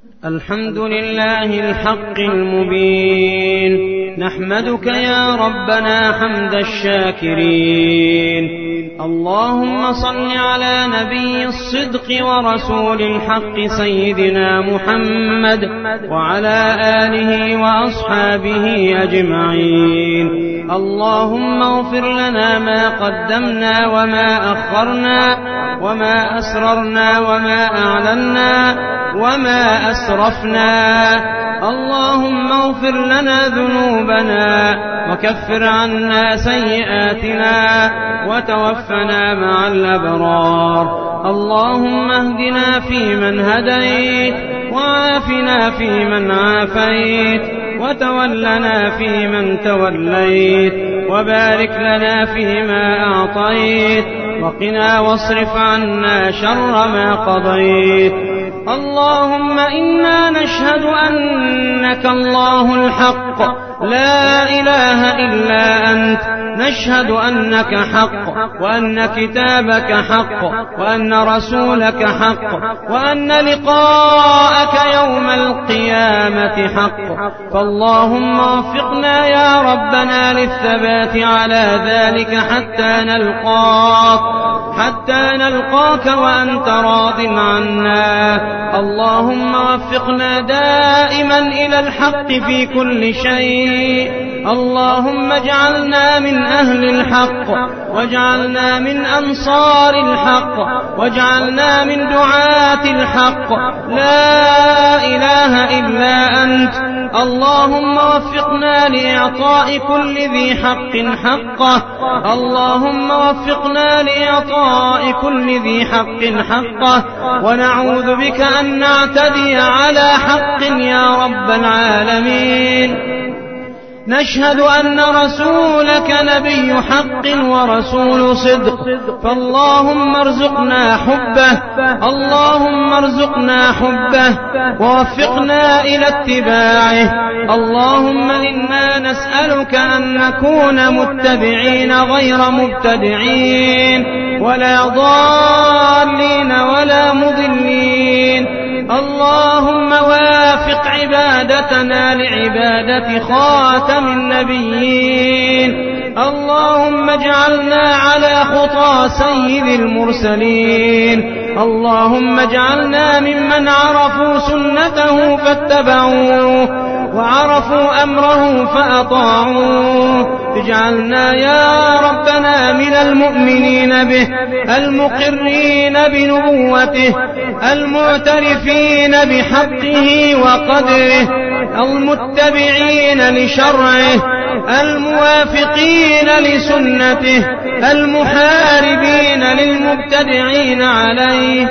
الحمد لله الحق المبين، نحمدك يا ربنا حمد الشاكرين. اللهم صل على نبي الصدق ورسول الحق سيدنا محمد وعلى آله وأصحابه أجمعين. اللهم اغفر لنا ما قدمنا وما أخرنا وما أسررنا وما أعلنا وما أسرفنا. اللهم اغفر لنا ذنوبنا وكفر عنا سيئاتنا وتوفنا مع الأبرار. اللهم اهدنا فيمن هديت وعافنا فيمن عافيت وتولنا فيمن توليت وبارك لنا فيما أعطيت وقنا واصرف عنا شر ما قضيت. اللهم إنا نشهد أنك الله الحق لا إله إلا أنت، نشهد أنك حق وأن كتابك حق وأن رسولك حق وأن لقاءك يوم القيامة حق. فاللهم وفقنا يا ربنا للثبات على ذلك حتى نلقاك وأنت راض عنا. اللهم وفقنا دائما إلى الحق في كل شيء. اللهم اجعلنا من أهل الحق واجعلنا من أنصار الحق واجعلنا من دعاة الحق لا إله إلا أنت. اللهم وفقنا لإعطاء كل ذي حق حقه. اللهم وفقنا لإعطاء كل ذي حق حقه ونعوذ بك أن نعتدي على حق يا رب العالمين. نشهد أن رسولك نبي حق ورسول صدق، فاللهم ارزقنا حبه. اللهم ارزقنا حبه ووفقنا إلى اتباعه. اللهم إنا نسألك أن نكون متبعين غير مبتدعين ولا ضالين ولا مضلين. اللهم وافق عبادتنا لعبادة خاتم النبيين. اللهم اجعلنا على خطى سيد المرسلين. اللهم اجعلنا ممن عرفوا سنته فاتبعوه وعرفوا أمره فأطاعوه. اجعلنا يا ربنا من المؤمنين به المقرين بنبوته المعترفين بحقه وقدره المتبعين لشرعه الموافقين لسنته المحاربين للمبتدعين عليه.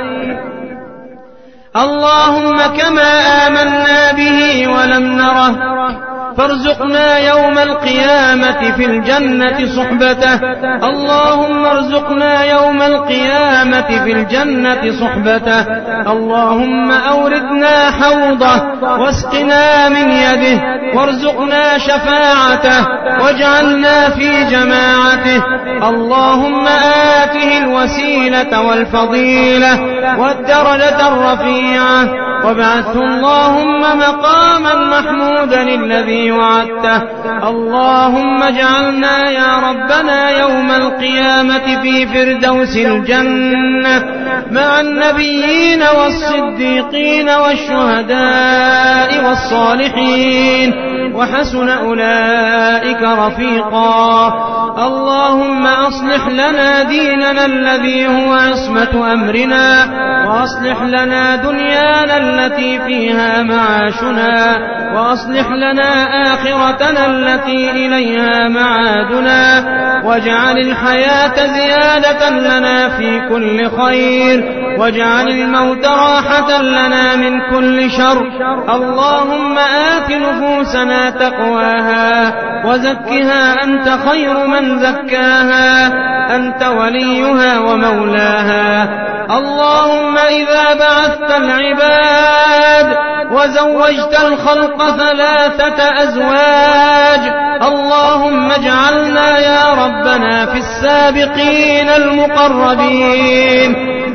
اللهم كما آمنا به ولم نره فارزقنا يوم القيامة في الجنة صحبته. اللهم ارزقنا يوم القيامة في الجنة صحبته. اللهم أوردنا حوضه واسقنا من يده وارزقنا شفاعته واجعلنا في جماعته. اللهم آته الوسيلة والفضيلة والدرجة الرفيعة وابعثه اللهم مقاما محمودا الذي وعدته. اللهم اجعلنا يا ربنا يوم القيامة في فردوس الجنة مع النبيين والصديقين والشهداء والصالحين وحسن أولئك رفيقا. اللهم أصلح لنا ديننا الذي هو عصمة أمرنا وأصلح لنا دنيانا التي فيها معاشنا وأصلح لنا آخرتنا التي إليها معادنا واجعل الحياة زيادة لنا في كل خير واجعل الموت راحة لنا من كل شر. اللهم آت نفوسنا تقواها وزكها أنت خير من زكاها أنت وليها ومولاها. اللهم إذا بعثت العباد وزوجت الخلق 3 أزواج اللهم اجعلنا يا ربنا في السابقين المقربين.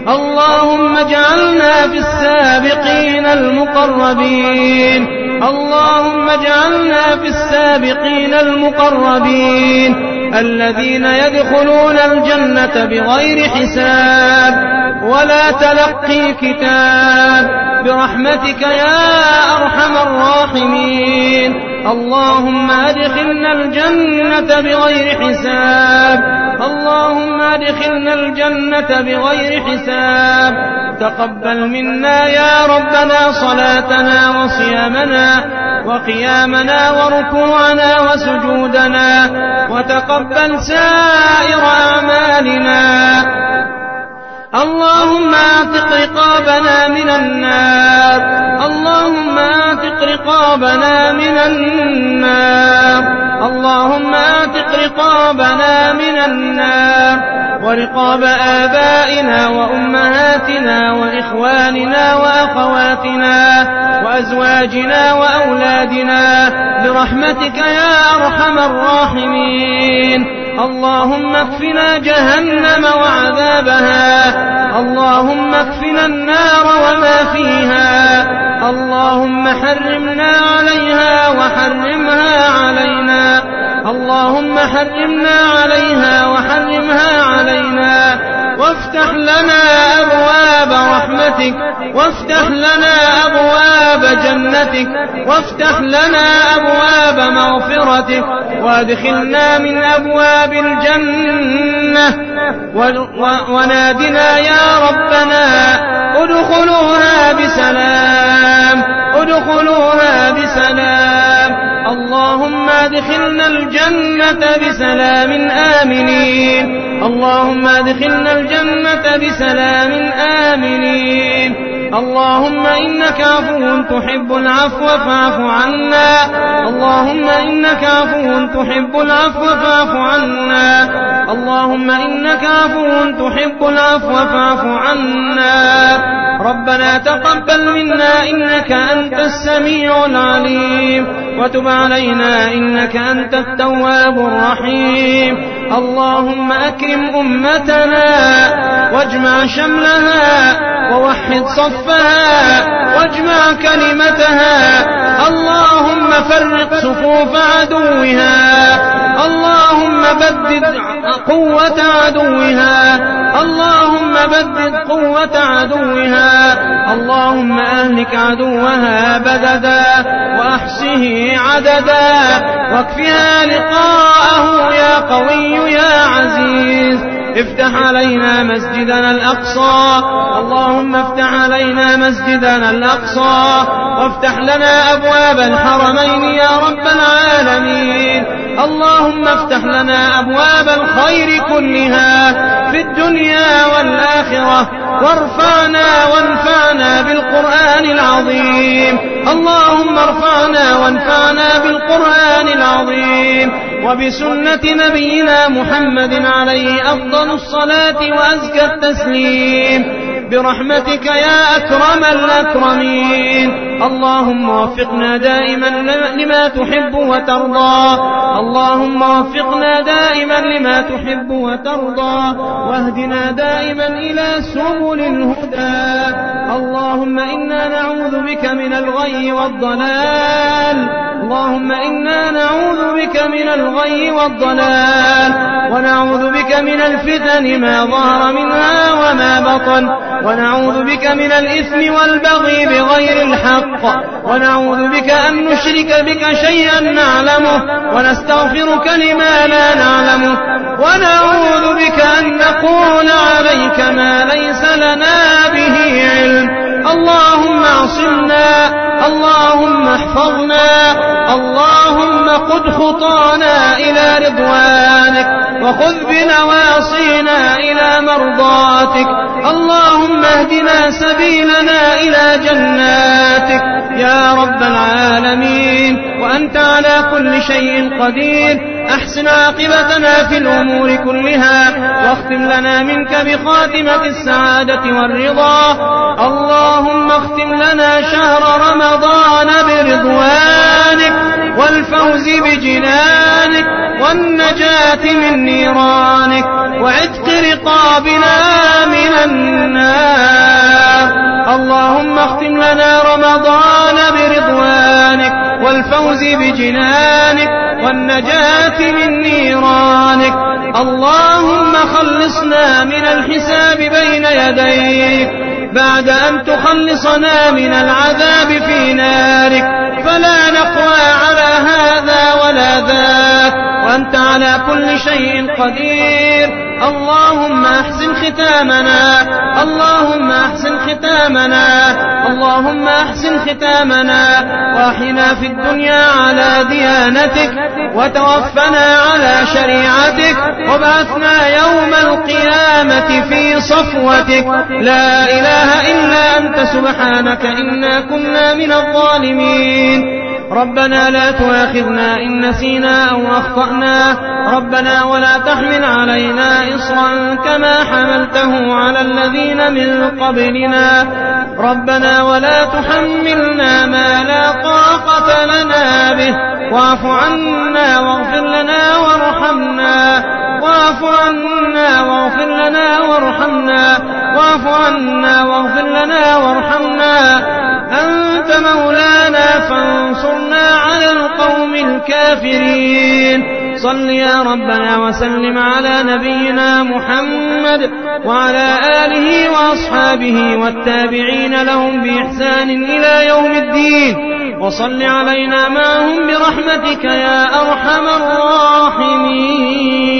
اللهم اجعلنا في السابقين المقربين اللهم اجعلنا في السابقين المقربين الذين يدخلون الجنة بغير حساب ولا تلقي كتاب برحمتك يا أرحم الراحمين. اللهم أدخلنا الجنة بغير حساب اللهم أدخلنا الجنة بغير حساب. تقبل منا يا ربنا صلاتنا وصيامنا وقيامنا وركوعنا وسجودنا وتقبل سائر أعمالنا. اللهم اعتق رقابنا من النار اللهم اعتق رقابنا من النار اللهم اعتق رقابنا من النار ورقاب آبائنا وأمهاتنا وإخواننا وأخواتنا وأزواجنا وأولادنا برحمتك يا أرحم الراحمين. اللهم اكفنا جهنم وعذابها اللهم اكفنا النار وما فيها اللهم حرمنا عليها وحرمها علينا اللهم حرمنا عليها وحرمها علينا وافتح لنا أبواب رحمتك وافتح لنا أبواب جنتك وافتح لنا أبواب مغفرتك وادخلنا من أبواب الجنة ونادنا يا ربنا ادخلوها بسلام ادخلوها بسلام. اللهم ادخلنا الجنة بسلام آمنين اللهم ادخلنا الجنة بسلام آمنين. اللهم إنك عفو تحب العفو فاعف عنا اللهم إنك عفو تحب العفو فاعف عنا اللهم إنك عفو تحب العفو فاعف عنا. ربنا تقبل منا إنك أنت السميع العليم وتب علينا إنك أنت التواب الرحيم. اللهم أكرم أمتنا واجمع شملها ووحد صفها واجمع كلمتها. اللهم فرق صفوف عدوها اللهم بدد قوة عدوها اللهم بدد قوة عدوها اللهم أهلك عدوها بددا وأحصه عددا واكفها لقاءه يا قوي يا عزيز. افتح علينا مسجدنا الأقصى اللهم افتح علينا مسجدنا الأقصى وافتح لنا أبواب الحرمين يا رب العالمين. اللهم افتح لنا أبواب الخير كلها في الدنيا والآخرة وارفعنا وانفعنا بالقرآن العظيم اللهم ارفعنا وانفعنا بالقرآن العظيم وبسنة نبينا محمد عليه أفضل الصلاة وأزكى التسليم برحمتك يا أكرم الأكرمين. اللهم وفقنا دائما لما تحب وترضى اللهم وفقنا دائما لما تحب وترضى واهدنا دائما إلى سبل الهدى. اللهم إنا نعوذ بك من الغي والضلال اللهم إنا نعوذ بك من الغي والضلال ونعوذ بك من الفتن ما ظهر منها وما بطن ونعوذ بك من الإثم والبغي بغير الحق ونعوذ بك أن نشرك بك شيئا نعلمه ونستغفرك لما لا نعلمه ونعوذ بك أن نقول عليك ما ليس لنا به علم. اللهم اعصمنا اللهم احفظنا اللهم قد خطانا إلى رضوانك وخذ بنواصينا إلى مرضاتك. اللهم اهدنا سبيلنا إلى جناتك يا رب العالمين وأنت على كل شيء قدير. أحسن عاقبتنا في الأمور كلها واختم لنا منك بخاتمة السعادة والرضا. اللهم اختم لنا شهر رمضان برضوانك والفوز بجنانك والنجاة من نيرانك وعتق رقابنا من النار. اللهم اختم لنا رمضان برضوانك والفوز بجنانك والنجاة من نيرانك. اللهم خلصنا من الحساب بين يديك بعد أن تخلصنا من العذاب في نارك، فلا نقوى على هذا ولا ذاك، وأنت على كل شيء قدير. اللهم أحسن ختامنا، اللهم أحسن ختامنا، اللهم أحسن ختامنا، وأحينا في الدنيا على ديانتك وتوفنا على شريعتك وابعثنا يوم القيامة في صفوتك. لا إله إلا أنت سبحانك إنا كنا من الظالمين. ربنا لا تؤاخذنا إن نسينا أو أخطأنا، ربنا ولا تحمل علينا إصرا كما حملته على الذين من قبلنا، ربنا ولا تحملنا ما لا طاقة لنا به، واعف عنا واغفر لنا وارحمنا، واعف عنا واغفر لنا وارحمنا، واعف عنا واغفر لنا وارحمنا. أنت مولانا فانصرنا على القوم الكافرين. صل يا ربنا وسلم على نبينا محمد وعلى آله وأصحابه والتابعين لهم بإحسان إلى يوم الدين، وصل علينا معهم برحمتك يا أرحم الراحمين.